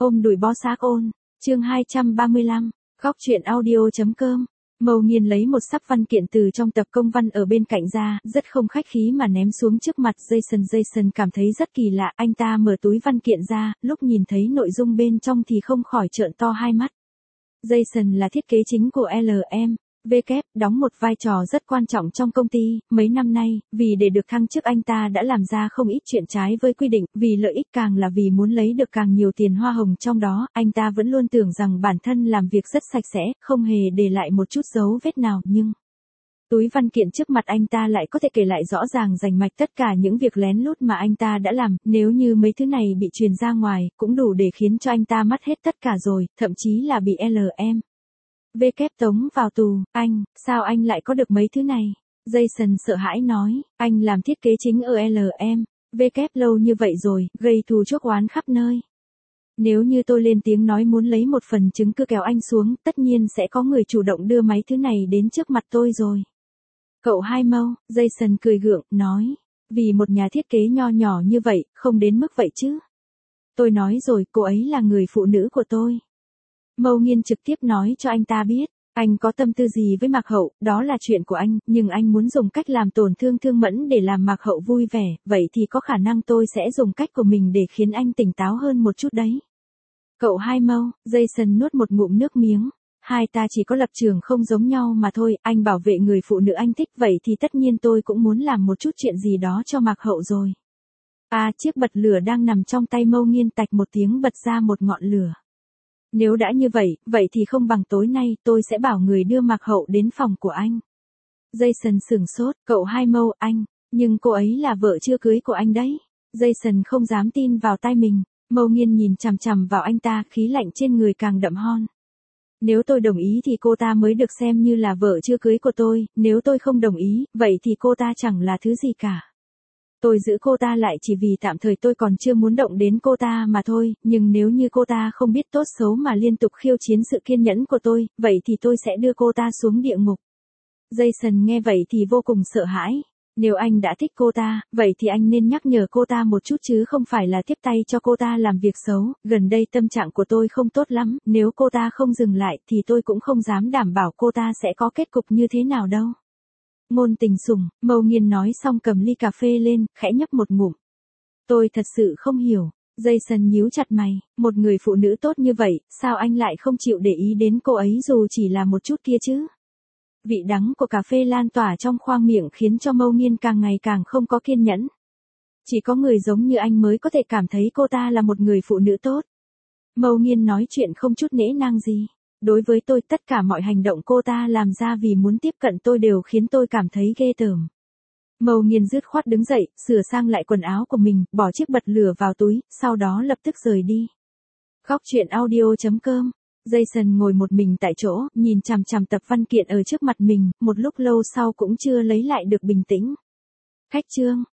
Ôm đùi bó xác ôn, chương 235, góc truyện audio.com. Mâu Nghiên lấy một sắp văn kiện từ trong tập công văn ở bên cạnh ra, rất không khách khí mà ném xuống trước mặt Jason. Jason cảm thấy rất kỳ lạ, anh ta mở túi văn kiện ra, lúc nhìn thấy nội dung bên trong thì không khỏi trợn to hai mắt. Jason là thiết kế chính của LMW, đóng một vai trò rất quan trọng trong công ty. Mấy năm nay, vì để được thăng chức anh ta đã làm ra không ít chuyện trái với quy định, vì lợi ích càng là vì muốn lấy được càng nhiều tiền hoa hồng trong đó. Anh ta vẫn luôn tưởng rằng bản thân làm việc rất sạch sẽ, không hề để lại một chút dấu vết nào, nhưng túi văn kiện trước mặt anh ta lại có thể kể lại rõ ràng rành mạch tất cả những việc lén lút mà anh ta đã làm. Nếu như mấy thứ này bị truyền ra ngoài, cũng đủ để khiến cho anh ta mất hết tất cả rồi, thậm chí là bị LMW tống vào tù. Anh, sao anh lại có được mấy thứ này? Jason sợ hãi nói, anh làm thiết kế chính ở LMW lâu như vậy rồi, gây thù chuốc oán khắp nơi. Nếu như tôi lên tiếng nói muốn lấy một phần chứng cứ kéo anh xuống, tất nhiên sẽ có người chủ động đưa mấy thứ này đến trước mặt tôi rồi. Cậu hai Mâu, Jason cười gượng, nói, vì một nhà thiết kế nho nhỏ như vậy, không đến mức vậy chứ. Tôi nói rồi, cô ấy là người phụ nữ của tôi. Mâu Nghiên trực tiếp nói cho anh ta biết, anh có tâm tư gì với Mạc Hậu, đó là chuyện của anh, nhưng anh muốn dùng cách làm tổn thương Thương Mẫn để làm Mạc Hậu vui vẻ, vậy thì có khả năng tôi sẽ dùng cách của mình để khiến anh tỉnh táo hơn một chút đấy. Cậu hai Mâu, Jason nuốt một ngụm nước miếng. Hai ta chỉ có lập trường không giống nhau mà thôi, anh bảo vệ người phụ nữ anh thích, vậy thì tất nhiên tôi cũng muốn làm một chút chuyện gì đó cho Mạc Hậu rồi. Chiếc bật lửa đang nằm trong tay Mâu Nghiên tạch một tiếng bật ra một ngọn lửa. Nếu đã như vậy, vậy thì không bằng tối nay tôi sẽ bảo người đưa Mạc Hậu đến phòng của anh. Jason sửng sốt, cậu hai Mâu, anh, nhưng cô ấy là vợ chưa cưới của anh đấy. Jason không dám tin vào tai mình. Mâu Nghiên nhìn chằm chằm vào anh ta, khí lạnh trên người càng đậm hon. Nếu tôi đồng ý thì cô ta mới được xem như là vợ chưa cưới của tôi, nếu tôi không đồng ý, vậy thì cô ta chẳng là thứ gì cả. Tôi giữ cô ta lại chỉ vì tạm thời tôi còn chưa muốn động đến cô ta mà thôi, nhưng nếu như cô ta không biết tốt xấu mà liên tục khiêu chiến sự kiên nhẫn của tôi, vậy thì tôi sẽ đưa cô ta xuống địa ngục. Jason nghe vậy thì vô cùng sợ hãi. Nếu anh đã thích cô ta, vậy thì anh nên nhắc nhở cô ta một chút chứ không phải là tiếp tay cho cô ta làm việc xấu. Gần đây tâm trạng của tôi không tốt lắm, nếu cô ta không dừng lại thì tôi cũng không dám đảm bảo cô ta sẽ có kết cục như thế nào đâu. Ngôn tình sủng, Mâu Nghiên nói xong cầm ly cà phê lên, khẽ nhấp một ngụm. Tôi thật sự không hiểu. Jason nhíu chặt mày, một người phụ nữ tốt như vậy, sao anh lại không chịu để ý đến cô ấy dù chỉ là một chút kia chứ? Vị đắng của cà phê lan tỏa trong khoang miệng khiến cho Mâu Nghiên càng ngày càng không có kiên nhẫn. Chỉ có người giống như anh mới có thể cảm thấy cô ta là một người phụ nữ tốt. Mâu Nghiên nói chuyện không chút nể nang gì. Đối với tôi, tất cả mọi hành động cô ta làm ra vì muốn tiếp cận tôi đều khiến tôi cảm thấy ghê tởm. Mâu Nghiên dứt khoát đứng dậy, sửa sang lại quần áo của mình, bỏ chiếc bật lửa vào túi, sau đó lập tức rời đi. Góc truyện audio.com. Jason ngồi một mình tại chỗ, nhìn chằm chằm tập văn kiện ở trước mặt mình, một lúc lâu sau cũng chưa lấy lại được bình tĩnh. Khách trương,